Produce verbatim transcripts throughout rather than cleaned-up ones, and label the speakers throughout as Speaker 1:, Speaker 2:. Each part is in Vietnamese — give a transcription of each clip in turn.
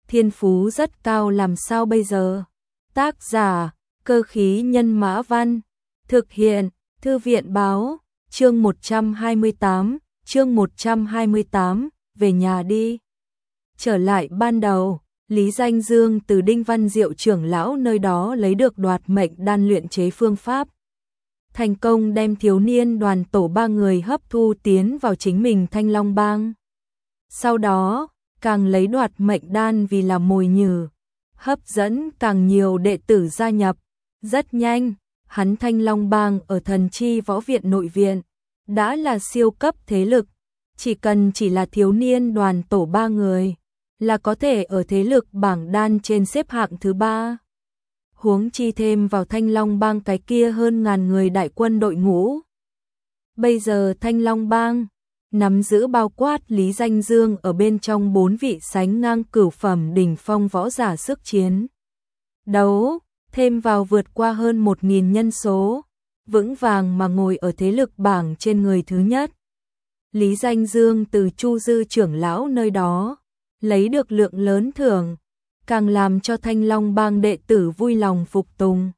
Speaker 1: thiên phú rất cao làm sao bây giờ? Tác giả, Cơ khí nhân mã văn, thực hiện, Thư viện báo, chương một trăm hai mươi tám, chương một trăm hai mươi tám, về nhà đi. Trở lại ban đầu, Lý Danh Dương từ Đinh Văn Diệu trưởng lão nơi đó lấy được đoạt mệnh đan luyện chế phương pháp. Thành công đem thiếu niên đoàn tổ ba người hấp thu tiến vào chính mình Thanh Long Bang. Sau đó, càng lấy đoạt mệnh đan vì là mồi nhử, hấp dẫn càng nhiều đệ tử gia nhập. Rất nhanh, hắn Thanh Long Bang ở Thần Chi Võ Viện nội viện, đã là siêu cấp thế lực, chỉ cần chỉ là thiếu niên đoàn tổ ba người, là có thể ở thế lực bảng đan trên xếp hạng thứ ba. Huống chi thêm vào Thanh Long Bang cái kia hơn ngàn người đại quân đội ngũ. Bây giờ Thanh Long Bang nắm giữ bao quát Lý Danh Dương ở bên trong bốn vị sánh ngang cửu phẩm đỉnh phong võ giả sức chiến đấu, thêm vào vượt qua hơn một nghìn nhân số, vững vàng mà ngồi ở thế lực bảng trên người thứ nhất. Lý Danh Dương từ Chu Dư trưởng lão nơi đó lấy được lượng lớn thưởng, càng làm cho Thanh Long Bang đệ tử vui lòng phục tùng.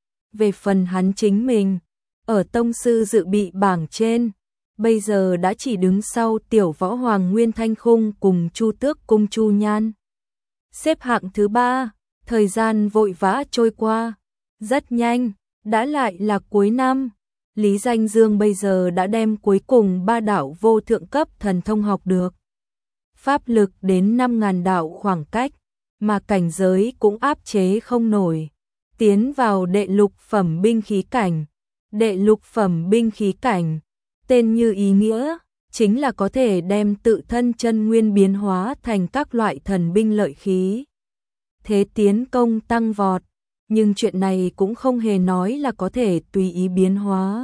Speaker 1: Về phần hắn chính mình, ở tông sư dự bị bảng trên, bây giờ đã chỉ đứng sau tiểu võ hoàng Nguyên Thanh Khung cùng Chu Tước Cung Chu Nhan. Xếp hạng thứ ba, thời gian vội vã trôi qua, rất nhanh, đã lại là cuối năm. Lý Danh Dương bây giờ đã đem cuối cùng ba đạo vô thượng cấp thần thông học được. Pháp lực đến năm ngàn đạo khoảng cách, mà cảnh giới cũng áp chế không nổi. Tiến vào đệ lục phẩm binh khí cảnh. Đệ lục phẩm binh khí cảnh, tên như ý nghĩa, chính là có thể đem tự thân chân nguyên biến hóa thành các loại thần binh lợi khí. Thế tiến công tăng vọt, nhưng chuyện này cũng không hề nói là có thể tùy ý biến hóa,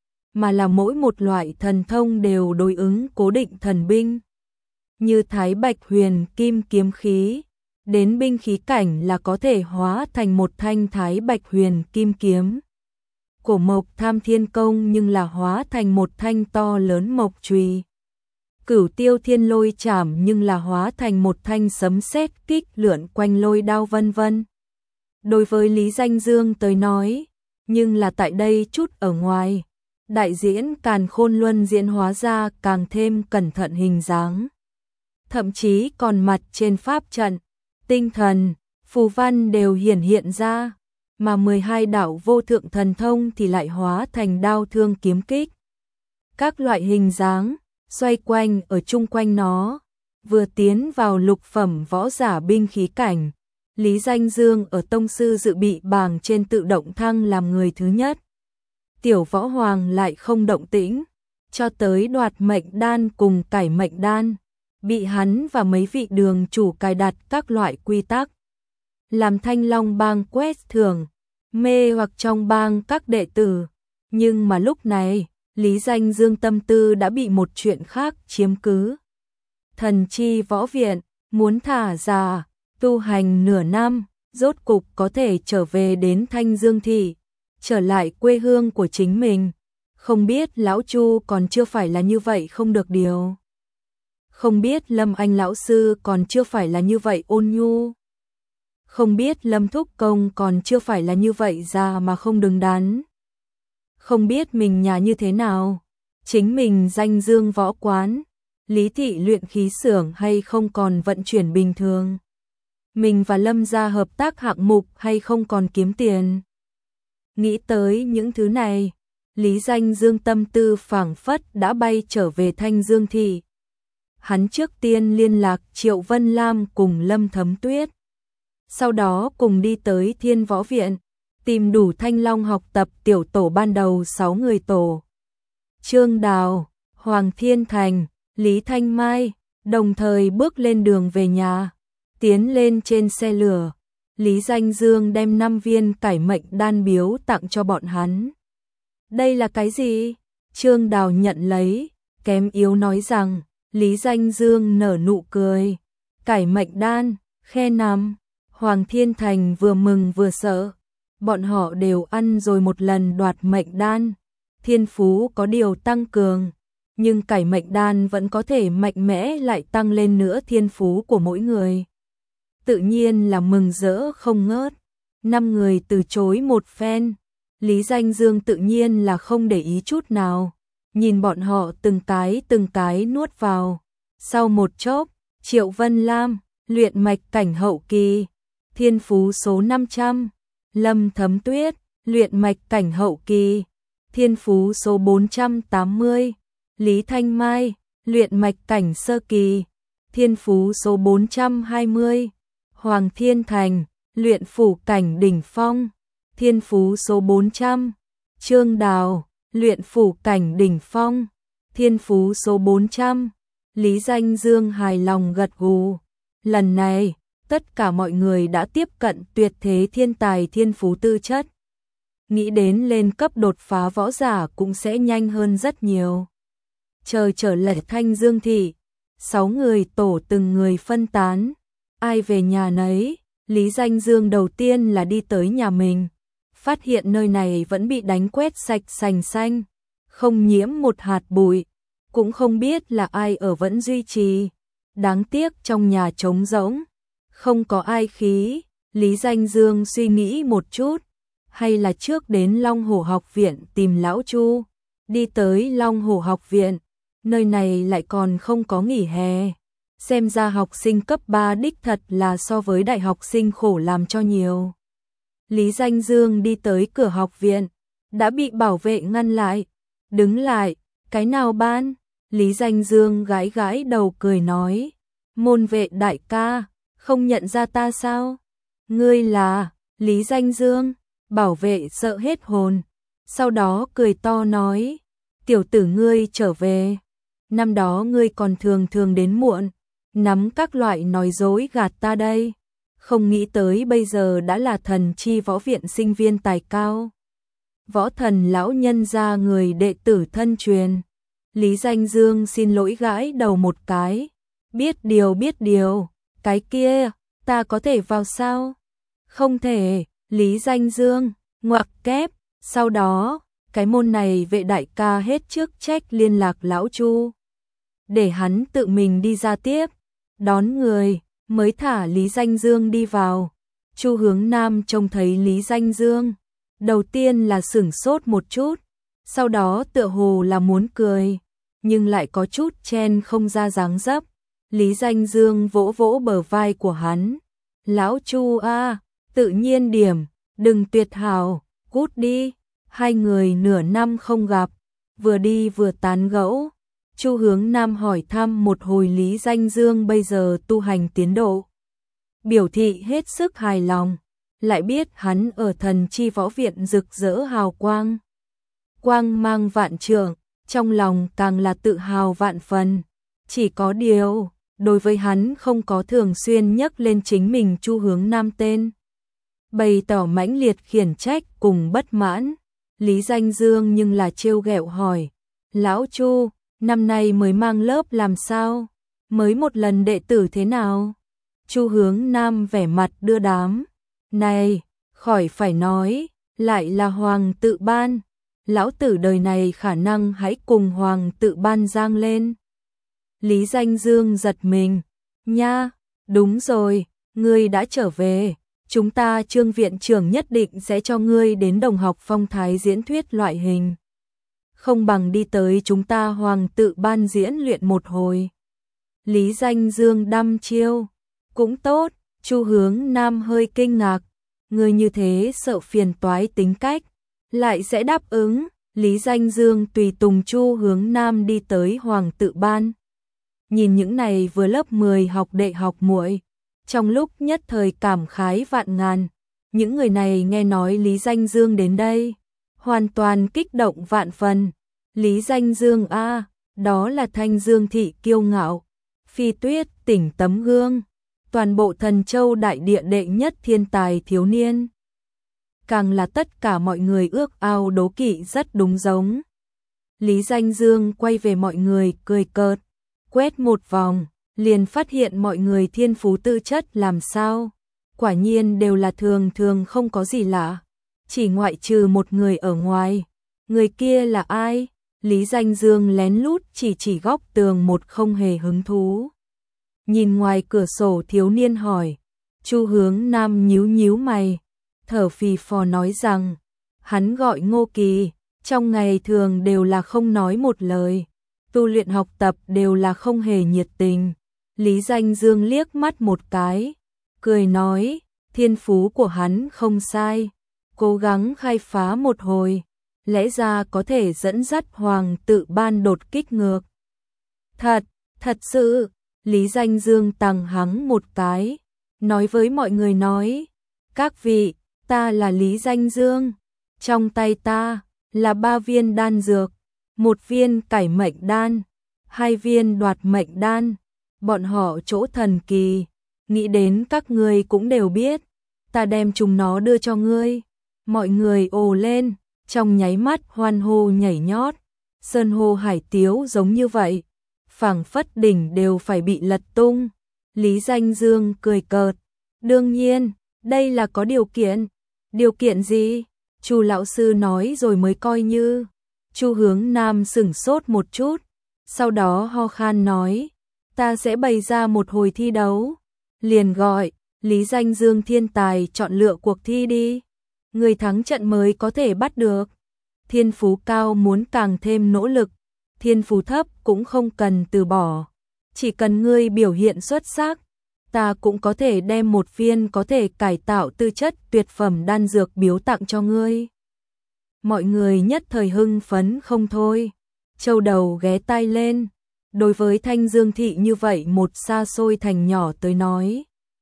Speaker 1: mà là mỗi một loại thần thông đều đối ứng cố định thần binh. Như Thái Bạch Huyền Kim kiếm khí, đến binh khí cảnh là có thể hóa thành một thanh Thái Bạch Huyền Kim kiếm. Cổ mộc Tham Thiên Công nhưng là hóa thành một thanh to lớn mộc chùy. Cửu Tiêu Thiên Lôi Chảm nhưng là hóa thành một thanh sấm sét kích lượn quanh lôi đao vân vân. Đối với Lý Danh Dương tới nói, nhưng là tại đây chút ở ngoài, đại diễn Càn Khôn Luân diễn hóa ra càng thêm cẩn thận hình dáng. Thậm chí còn mặt trên pháp trận, tinh thần, phù văn đều hiển hiện ra, mà mười hai đạo vô thượng thần thông thì lại hóa thành đao thương kiếm kích. Các loại hình dáng xoay quanh ở chung quanh nó, vừa tiến vào lục phẩm võ giả binh khí cảnh, Lý Danh Dương ở tông sư dự bị bảng trên tự động thăng làm người thứ nhất. Tiểu võ hoàng lại không động tĩnh, cho tới đoạt mệnh đan cùng cải mệnh đan, bị hắn và mấy vị đường chủ cài đặt các loại quy tắc, làm Thanh Long Bang quét thưởng, mê hoặc trong bang các đệ tử. Nhưng mà lúc này, Lý Danh Dương tâm tư đã bị một chuyện khác chiếm cứ. Thần Chi Võ Viện muốn thả ra, tu hành nửa năm, rốt cục có thể trở về đến Thanh Dương Thị, trở lại quê hương của chính mình. Không biết lão Chu còn chưa phải là như vậy không được điều. Không biết Lâm Anh lão sư còn chưa phải là như vậy ôn nhu. Không biết Lâm Thúc Công còn chưa phải là như vậy già mà không đứng đắn. Không biết mình nhà như thế nào, chính mình Danh Dương võ quán, Lý Thị luyện khí xưởng hay không còn vận chuyển bình thường. Mình và Lâm gia hợp tác hạng mục hay không còn kiếm tiền. Nghĩ tới những thứ này, Lý Danh Dương tâm tư phảng phất đã bay trở về Thanh Dương Thị. Hắn trước tiên liên lạc Triệu Vân Lam cùng Lâm Thấm Tuyết. Sau đó cùng đi tới Thiên Võ Viện, tìm đủ Thanh Long học tập tiểu tổ ban đầu sáu người tổ. Trương Đào, Hoàng Thiên Thành, Lý Thanh Mai, đồng thời bước lên đường về nhà. Tiến lên trên xe lửa, Lý Danh Dương đem năm viên cải mệnh đan biếu tặng cho bọn hắn. Đây là cái gì? Trương Đào nhận lấy, kém yếu nói rằng. Lý Danh Dương nở nụ cười. Cải mệnh đan, khe nằm. Hoàng Thiên Thành vừa mừng vừa sợ. Bọn họ đều ăn rồi một lần đoạt mệnh đan. Thiên phú có điều tăng cường, nhưng cải mệnh đan vẫn có thể mạnh mẽ lại tăng lên nữa thiên phú của mỗi người. tự nhiên là mừng rỡ không ngớt. Năm người từ chối một phen, Lý Danh Dương tự nhiên là không để ý chút nào, nhìn bọn họ từng cái từng cái nuốt vào. Sau một chốc, Triệu Vân Lam, luyện mạch cảnh hậu kỳ, thiên phú số năm trăm, Lâm Thấm Tuyết, luyện mạch cảnh hậu kỳ, thiên phú số bốn trăm tám mươi, Lý Thanh Mai, luyện mạch cảnh sơ kỳ, thiên phú số bốn trăm hai mươi, Hoàng Thiên Thành, luyện phủ cảnh đỉnh phong, thiên phú số bốn trăm, Trương Đào, luyện phủ cảnh đỉnh phong, thiên phú số bốn trăm. Lý Danh Dương hài lòng gật gù. Lần này, tất cả mọi người đã tiếp cận tuyệt thế thiên tài thiên phú tư chất. Nghĩ đến lên cấp đột phá võ giả cũng sẽ nhanh hơn rất nhiều. Trời trở lại Thanh Dương thị, sáu người tổ từng người phân tán, ai về nhà nấy. Lý Danh Dương đầu tiên là đi tới nhà mình, phát hiện nơi này vẫn bị đánh quét sạch sành xanh, không nhiễm một hạt bụi, cũng không biết là ai ở vẫn duy trì. Đáng tiếc trong nhà trống rỗng, không có ai khí. Lý Danh Dương suy nghĩ một chút, hay là trước đến Long Hổ học viện tìm lão Chu. Đi tới Long Hổ học viện, nơi này lại còn không có nghỉ hè. Xem ra học sinh cấp ba đích thật là so với đại học sinh khổ làm cho nhiều. Lý Danh Dương đi tới cửa học viện, đã bị bảo vệ ngăn lại. Đứng lại, cái nào ban? Lý Danh Dương gãi gãi đầu cười nói, môn vệ đại ca, không nhận ra ta sao? Ngươi là Lý Danh Dương. Bảo vệ sợ hết hồn, sau đó cười to nói, tiểu tử ngươi trở về. Năm đó ngươi còn thường thường đến muộn, nắm các loại nói dối gạt ta đây. Không nghĩ tới bây giờ đã là thần chi võ viện sinh viên tài cao. Võ thần lão nhân gia người đệ tử thân truyền. Lý Danh Dương xin lỗi gãi đầu một cái. Biết điều biết điều, cái kia, ta có thể vào sao? Không thể, Lý Danh Dương, ngoặc kép. Sau đó, cái môn này vệ đại ca hết trước trách liên lạc lão Chu, để hắn tự mình đi ra tiếp, đón người, mới thả Lý Danh Dương đi vào. Chu Hướng Nam trông thấy Lý Danh Dương, đầu tiên là sửng sốt một chút, sau đó tựa hồ là muốn cười, nhưng lại có chút chen không ra dáng dấp. Lý Danh Dương vỗ vỗ bờ vai của hắn, lão Chu a, tự nhiên điểm, đừng tuyệt hảo, cút đi. Hai người nửa năm không gặp, vừa đi vừa tán gẫu. Chu Hướng Nam hỏi thăm một hồi Lý Danh Dương bây giờ tu hành tiến độ, biểu thị hết sức hài lòng, lại biết hắn ở thần chi võ viện rực rỡ hào quang, quang mang vạn trượng, trong lòng càng là tự hào vạn phần. Chỉ có điều, đối với hắn không có thường xuyên nhắc lên chính mình Chu Hướng Nam tên, bày tỏ mãnh liệt khiển trách cùng bất mãn. Lý Danh Dương nhưng là trêu ghẹo hỏi, lão Chu, năm nay mới mang lớp làm sao? Mới một lần đệ tử thế nào? Chu Hướng Nam vẻ mặt đưa đám, này, khỏi phải nói, lại là Hoàng tự ban. Lão tử đời này khả năng hãy cùng Hoàng tự ban giang lên. Lý Danh Dương giật mình, nha, đúng rồi, ngươi đã trở về. Chúng ta Trương viện trưởng nhất định sẽ cho ngươi đến đồng học phong thái diễn thuyết loại hình. Không bằng đi tới chúng ta Hoàng tự ban diễn luyện một hồi. Lý Danh Dương đăm chiêu, cũng tốt. Chu Hướng Nam hơi kinh ngạc, người như thế sợ phiền toái tính cách, lại sẽ đáp ứng. Lý Danh Dương tùy tùng Chu Hướng Nam đi tới Hoàng tự ban. Nhìn những này vừa lớp mười học đệ học muội, trong lúc nhất thời cảm khái vạn ngàn. Những người này nghe nói Lý Danh Dương đến đây, hoàn toàn kích động vạn phần. Lý Danh Dương a, đó là Thanh Dương thị kiêu ngạo, Phi Tuyết tỉnh tấm gương, toàn bộ Thần Châu đại địa đệ nhất thiên tài thiếu niên. Càng là tất cả mọi người ước ao đố kỵ rất đúng giống. Lý Danh Dương quay về mọi người cười cợt, quét một vòng, liền phát hiện mọi người thiên phú tư chất làm sao, quả nhiên đều là thường thường không có gì lạ, chỉ ngoại trừ một người ở ngoài. Người kia là ai? Lý Danh Dương lén lút chỉ chỉ góc tường một không hề hứng thú. Nhìn ngoài cửa sổ thiếu niên hỏi. Chu Hướng Nam nhíu nhíu mày, thở phì phò nói rằng, hắn gọi Ngô Kỳ, trong ngày thường đều là không nói một lời, tu luyện học tập đều là không hề nhiệt tình. Lý Danh Dương liếc mắt một cái, cười nói, thiên phú của hắn không sai, cố gắng khai phá một hồi, lẽ ra có thể dẫn dắt hoàng tự ban đột kích ngược. Thật, thật sự, Lý Danh Dương tằng hắng một cái, nói với mọi người nói, các vị, ta là Lý Danh Dương, trong tay ta là ba viên đan dược, một viên cải mệnh đan, hai viên đoạt mệnh đan, bọn họ chỗ thần kỳ, nghĩ đến các ngươi cũng đều biết, ta đem chúng nó đưa cho ngươi. Mọi người ồ lên, trong nháy mắt hoan hô nhảy nhót, sơn hô hải tiếu giống như vậy, phảng phất đỉnh đều phải bị lật tung. Lý Danh Dương cười cợt, đương nhiên, đây là có điều kiện. Điều kiện gì? Chu lão sư nói rồi mới coi như. Chu Hướng Nam sững sốt một chút, sau đó ho khan nói, ta sẽ bày ra một hồi thi đấu, liền gọi Lý Danh Dương thiên tài chọn lựa cuộc thi đi, người thắng trận mới có thể bắt được. Thiên phú cao muốn càng thêm nỗ lực, thiên phú thấp cũng không cần từ bỏ, chỉ cần ngươi biểu hiện xuất sắc, ta cũng có thể đem một viên có thể cải tạo tư chất tuyệt phẩm đan dược biếu tặng cho ngươi. Mọi người nhất thời hưng phấn không thôi, châu đầu ghé tai lên. Đối với Thanh Dương thị như vậy một xa xôi thành nhỏ tới nói,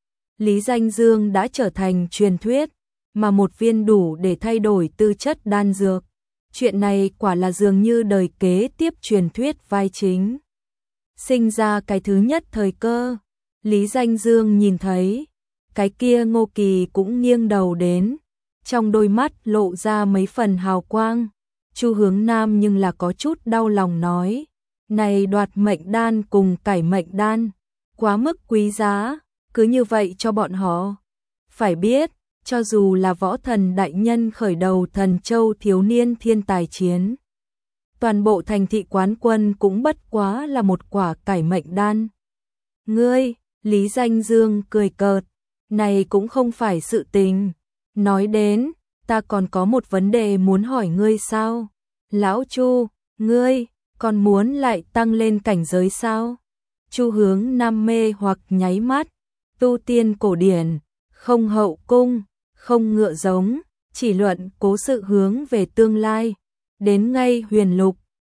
Speaker 1: Lý Danh Dương đã trở thành truyền thuyết, mà một viên đủ để thay đổi tư chất đan dược. Chuyện này quả là dường như đời kế tiếp truyền thuyết vai chính. Sinh ra cái thứ nhất thời cơ, Lý Danh Dương nhìn thấy, cái kia Ngô Kỳ cũng nghiêng đầu đến, trong đôi mắt lộ ra mấy phần hào quang. Chu Hướng Nam nhưng là có chút đau lòng nói, này đoạt mệnh đan cùng cải mệnh đan, quá mức quý giá, cứ như vậy cho bọn họ. Phải biết, cho dù là võ thần đại nhân khởi đầu Thần Châu thiếu niên thiên tài chiến, toàn bộ thành thị quán quân cũng bất quá là một quả cải mệnh đan. Ngươi, Lý Danh Dương cười cợt, này cũng không phải sự tình. Nói đến, ta còn có một vấn đề muốn hỏi ngươi sao? Lão Chu, ngươi còn muốn lại tăng lên cảnh giới sao? Chu Hướng Nam mê hoặc nháy mắt, tu tiên cổ điển, không hậu cung, không ngựa giống, chỉ luận cố sự hướng về tương lai, đến ngay huyền lục,